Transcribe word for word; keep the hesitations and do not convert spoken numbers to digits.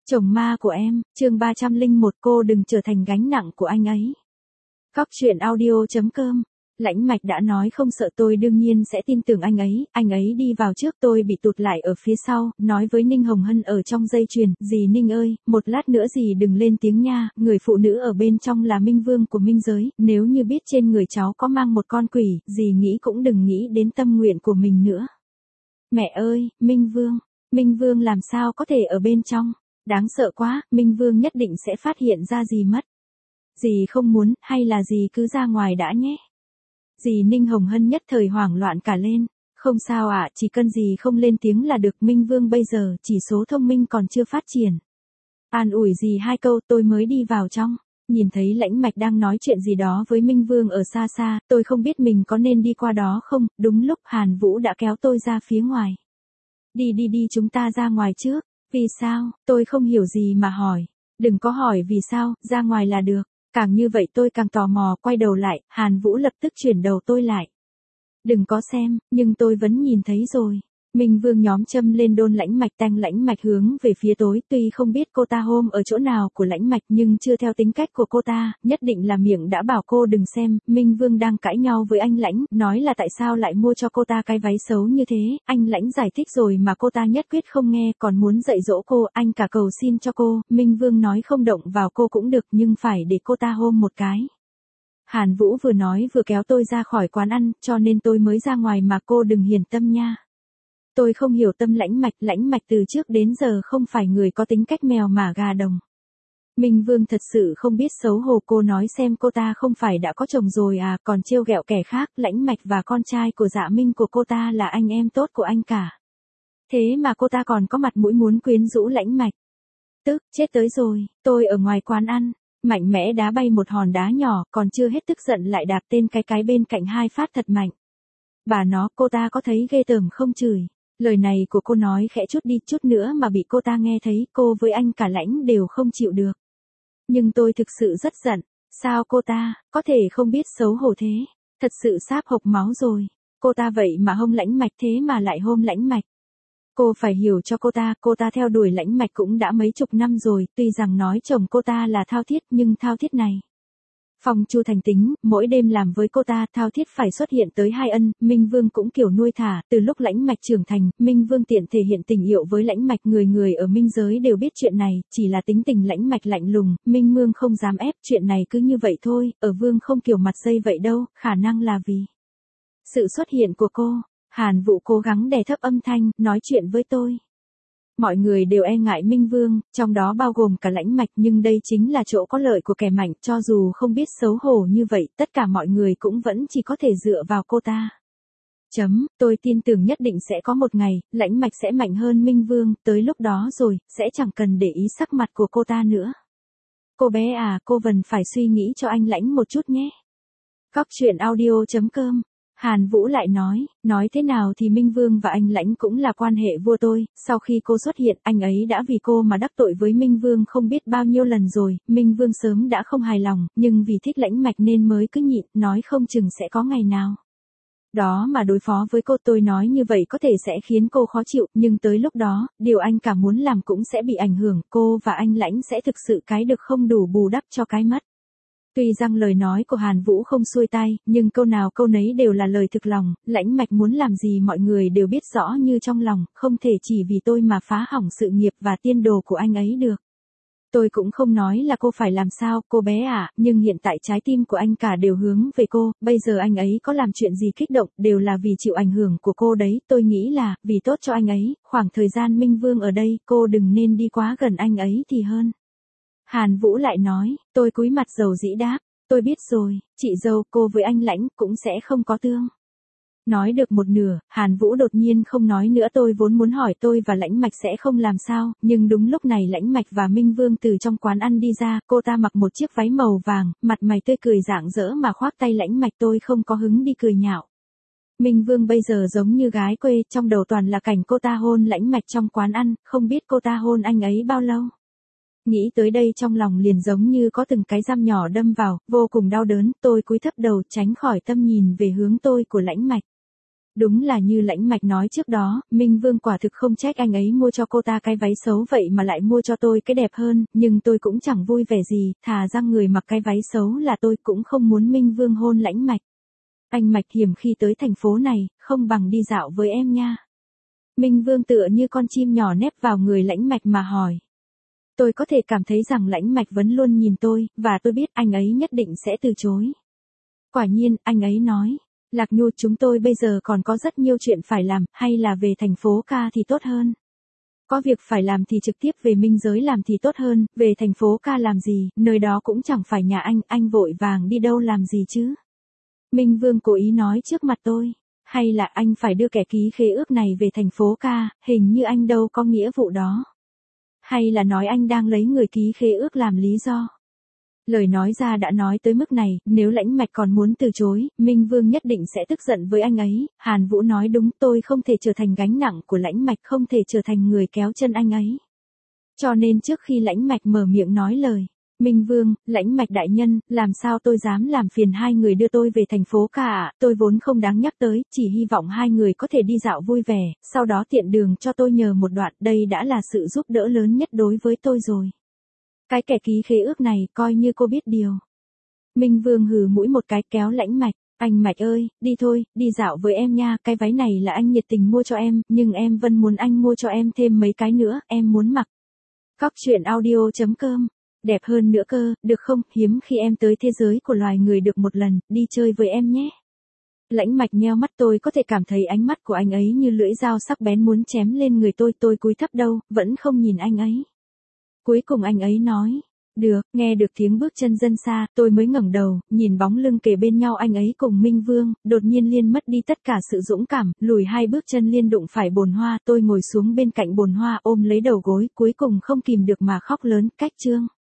Chồng ma của em, chương ba trăm lẻ một cô đừng trở thành gánh nặng của anh ấy. Cóc truyện audio chấm com. Lãnh Mạch đã nói không sợ tôi đương nhiên sẽ tin tưởng anh ấy, anh ấy đi vào trước tôi bị tụt lại ở phía sau, nói với Ninh Hồng Hân ở trong dây chuyền, dì Ninh ơi, một lát nữa dì đừng lên tiếng nha, người phụ nữ ở bên trong là Minh Vương của Minh Giới, nếu như biết trên người cháu có mang một con quỷ, dì nghĩ cũng đừng nghĩ đến tâm nguyện của mình nữa. Mẹ ơi, Minh Vương, Minh Vương làm sao có thể ở bên trong? Đáng sợ quá, Minh Vương nhất định sẽ phát hiện ra gì mất. Dì không muốn, hay là dì cứ ra ngoài đã nhé. Dì Ninh Hồng Hân nhất thời hoảng loạn cả lên. Không sao ạ, à, chỉ cần dì không lên tiếng là được. Minh Vương bây giờ chỉ số thông minh còn chưa phát triển. An ủi dì hai câu tôi mới đi vào trong. Nhìn thấy Lãnh Mạch đang nói chuyện gì đó với Minh Vương ở xa xa, tôi không biết mình có nên đi qua đó không. Đúng lúc Hàn Vũ đã kéo tôi ra phía ngoài. Đi đi đi chúng ta ra ngoài trước. Vì sao, tôi không hiểu gì mà hỏi. Đừng có hỏi vì sao, ra ngoài là được. Càng như vậy tôi càng tò mò, quay đầu lại, Hàn Vũ lập tức chuyển đầu tôi lại. Đừng có xem, nhưng tôi vẫn nhìn thấy rồi. Minh Vương nhóm châm lên đôn Lãnh Mạch, tanh Lãnh Mạch hướng về phía tối, tuy không biết cô ta hôm ở chỗ nào của Lãnh Mạch nhưng chưa theo tính cách của cô ta, nhất định là miệng đã bảo cô đừng xem. Minh Vương đang cãi nhau với anh Lãnh, nói là tại sao lại mua cho cô ta cái váy xấu như thế, anh Lãnh giải thích rồi mà cô ta nhất quyết không nghe, còn muốn dạy dỗ cô, anh cả cầu xin cho cô. Minh Vương nói không động vào cô cũng được nhưng phải để cô ta hôn một cái. Hàn Vũ vừa nói vừa kéo tôi ra khỏi quán ăn, cho nên tôi mới ra ngoài mà cô đừng hiền tâm nha. Tôi không hiểu tâm Lãnh Mạch, Lãnh Mạch từ trước đến giờ không phải người có tính cách mèo mả gà đồng. Minh Vương thật sự không biết xấu hổ, cô nói xem cô ta không phải đã có chồng rồi à, còn trêu ghẹo kẻ khác. Lãnh Mạch và con trai của Dạ Minh của cô ta là anh em tốt của anh cả. Thế mà cô ta còn có mặt mũi muốn quyến rũ Lãnh Mạch. Tức, chết tới rồi, tôi ở ngoài quán ăn, mạnh mẽ đá bay một hòn đá nhỏ, còn chưa hết tức giận lại đạp tên cái cái bên cạnh hai phát thật mạnh. Bà nó, cô ta có thấy ghê tởm không chửi. Lời này của cô nói khẽ chút đi chút nữa mà bị cô ta nghe thấy, cô với anh cả Lãnh đều không chịu được. Nhưng tôi thực sự rất giận, sao cô ta, có thể không biết xấu hổ thế, thật sự sáp hộc máu rồi. Cô ta vậy mà hông Lãnh Mạch thế mà lại hôn Lãnh Mạch. Cô phải hiểu cho cô ta, cô ta theo đuổi Lãnh Mạch cũng đã mấy chục năm rồi, tuy rằng nói chồng cô ta là Thao Thiết nhưng Thao Thiết này. Phong Chu thành tính, mỗi đêm làm với cô ta, Thao Thiết phải xuất hiện tới hai ân, Minh Vương cũng kiểu nuôi thả, từ lúc Lãnh Mạch trưởng thành, Minh Vương tiện thể hiện tình yêu với Lãnh Mạch, người người ở Minh Giới đều biết chuyện này, chỉ là tính tình Lãnh Mạch lạnh lùng, Minh Vương không dám ép, chuyện này cứ như vậy thôi, ở Vương không kiểu mặt dây vậy đâu, khả năng là vì sự xuất hiện của cô. Hàn Vũ cố gắng đè thấp âm thanh, nói chuyện với tôi. Mọi người đều e ngại Minh Vương, trong đó bao gồm cả Lãnh Mạch, nhưng đây chính là chỗ có lợi của kẻ mạnh, cho dù không biết xấu hổ như vậy, tất cả mọi người cũng vẫn chỉ có thể dựa vào cô ta. Chấm, tôi tin tưởng nhất định sẽ có một ngày, Lãnh Mạch sẽ mạnh hơn Minh Vương, tới lúc đó rồi, sẽ chẳng cần để ý sắc mặt của cô ta nữa. Cô bé à, cô vẫn phải suy nghĩ cho anh Lãnh một chút nhé. Cóc truyện audio chấm com. Hàn Vũ lại nói, nói thế nào thì Minh Vương và anh Lãnh cũng là quan hệ vua tôi, sau khi cô xuất hiện, anh ấy đã vì cô mà đắc tội với Minh Vương không biết bao nhiêu lần rồi, Minh Vương sớm đã không hài lòng, nhưng vì thích Lãnh Mạch nên mới cứ nhịn, nói không chừng sẽ có ngày nào đó mà đối phó với cô. Tôi nói như vậy có thể sẽ khiến cô khó chịu, nhưng tới lúc đó, điều anh cả muốn làm cũng sẽ bị ảnh hưởng, cô và anh Lãnh sẽ thực sự cái được không đủ bù đắp cho cái mất. Tuy rằng lời nói của Hàn Vũ không xuôi tai, nhưng câu nào câu nấy đều là lời thực lòng, Lãnh Mạch muốn làm gì mọi người đều biết rõ như trong lòng, không thể chỉ vì tôi mà phá hỏng sự nghiệp và tiên đồ của anh ấy được. Tôi cũng không nói là cô phải làm sao, cô bé ạ, nhưng hiện tại trái tim của anh cả đều hướng về cô, bây giờ anh ấy có làm chuyện gì kích động, đều là vì chịu ảnh hưởng của cô đấy, tôi nghĩ là, vì tốt cho anh ấy, khoảng thời gian Minh Vương ở đây, cô đừng nên đi quá gần anh ấy thì hơn. Hàn Vũ lại nói, tôi cúi mặt dầu dĩ đáp, tôi biết rồi, chị dâu, cô với anh Lãnh cũng sẽ không có tương. Nói được một nửa, Hàn Vũ đột nhiên không nói nữa, tôi vốn muốn hỏi tôi và Lãnh Mạch sẽ không làm sao, nhưng đúng lúc này Lãnh Mạch và Minh Vương từ trong quán ăn đi ra, cô ta mặc một chiếc váy màu vàng, mặt mày tươi cười rạng rỡ mà khoác tay Lãnh Mạch, tôi không có hứng đi cười nhạo. Minh Vương bây giờ giống như gái quê, trong đầu toàn là cảnh cô ta hôn Lãnh Mạch trong quán ăn, không biết cô ta hôn anh ấy bao lâu. Nghĩ tới đây trong lòng liền giống như có từng cái dăm nhỏ đâm vào, vô cùng đau đớn, tôi cúi thấp đầu tránh khỏi tâm nhìn về hướng tôi của Lãnh Mạch. Đúng là như Lãnh Mạch nói trước đó, Minh Vương quả thực không trách anh ấy mua cho cô ta cái váy xấu vậy mà lại mua cho tôi cái đẹp hơn, nhưng tôi cũng chẳng vui vẻ gì, thà rằng người mặc cái váy xấu là tôi cũng không muốn Minh Vương hôn Lãnh Mạch. Anh Mạch hiếm khi tới thành phố này, không bằng đi dạo với em nha. Minh Vương tựa như con chim nhỏ nép vào người Lãnh Mạch mà hỏi. Tôi có thể cảm thấy rằng Lãnh Mạch vẫn luôn nhìn tôi, và tôi biết anh ấy nhất định sẽ từ chối. Quả nhiên, anh ấy nói. Lạc Nhu, chúng tôi bây giờ còn có rất nhiều chuyện phải làm, hay là về thành phố ca thì tốt hơn. Có việc phải làm thì trực tiếp về Minh Giới làm thì tốt hơn, về thành phố ca làm gì, nơi đó cũng chẳng phải nhà anh, anh vội vàng đi đâu làm gì chứ. Minh Vương cố ý nói trước mặt tôi, hay là anh phải đưa kẻ ký khế ước này về thành phố ca, hình như anh đâu có nghĩa vụ đó. Hay là nói anh đang lấy người ký khế ước làm lý do. Lời nói ra đã nói tới mức này, nếu Lãnh Mạch còn muốn từ chối, Minh Vương nhất định sẽ tức giận với anh ấy. Hàn Vũ nói đúng, tôi không thể trở thành gánh nặng của Lãnh Mạch, không thể trở thành người kéo chân anh ấy. Cho nên trước khi Lãnh Mạch mở miệng nói lời, Minh Vương, Lãnh Mạch đại nhân, làm sao tôi dám làm phiền hai người đưa tôi về thành phố ca ạ, tôi vốn không đáng nhắc tới, chỉ hy vọng hai người có thể đi dạo vui vẻ, sau đó tiện đường cho tôi nhờ một đoạn, đây đã là sự giúp đỡ lớn nhất đối với tôi rồi. Cái kẻ ký khế ước này, coi như cô biết điều. Minh Vương hừ mũi một cái kéo Lãnh Mạch, anh Mạch ơi, đi thôi, đi dạo với em nha, cái váy này là anh nhiệt tình mua cho em, nhưng em vẫn muốn anh mua cho em thêm mấy cái nữa, em muốn mặc. Cóc truyện audio chấm com, đẹp hơn nữa cơ, được không, hiếm khi em tới thế giới của loài người được một lần, đi chơi với em nhé. Lãnh Mạch nheo mắt, tôi có thể cảm thấy ánh mắt của anh ấy như lưỡi dao sắc bén muốn chém lên người tôi, tôi cúi thấp đầu, vẫn không nhìn anh ấy. Cuối cùng anh ấy nói, được, nghe được tiếng bước chân dân xa, tôi mới ngẩng đầu, nhìn bóng lưng kề bên nhau anh ấy cùng Minh Vương, đột nhiên Liên mất đi tất cả sự dũng cảm, lùi hai bước chân Liên đụng phải bồn hoa, tôi ngồi xuống bên cạnh bồn hoa ôm lấy đầu gối, cuối cùng không kìm được mà khóc lớn, cách chương.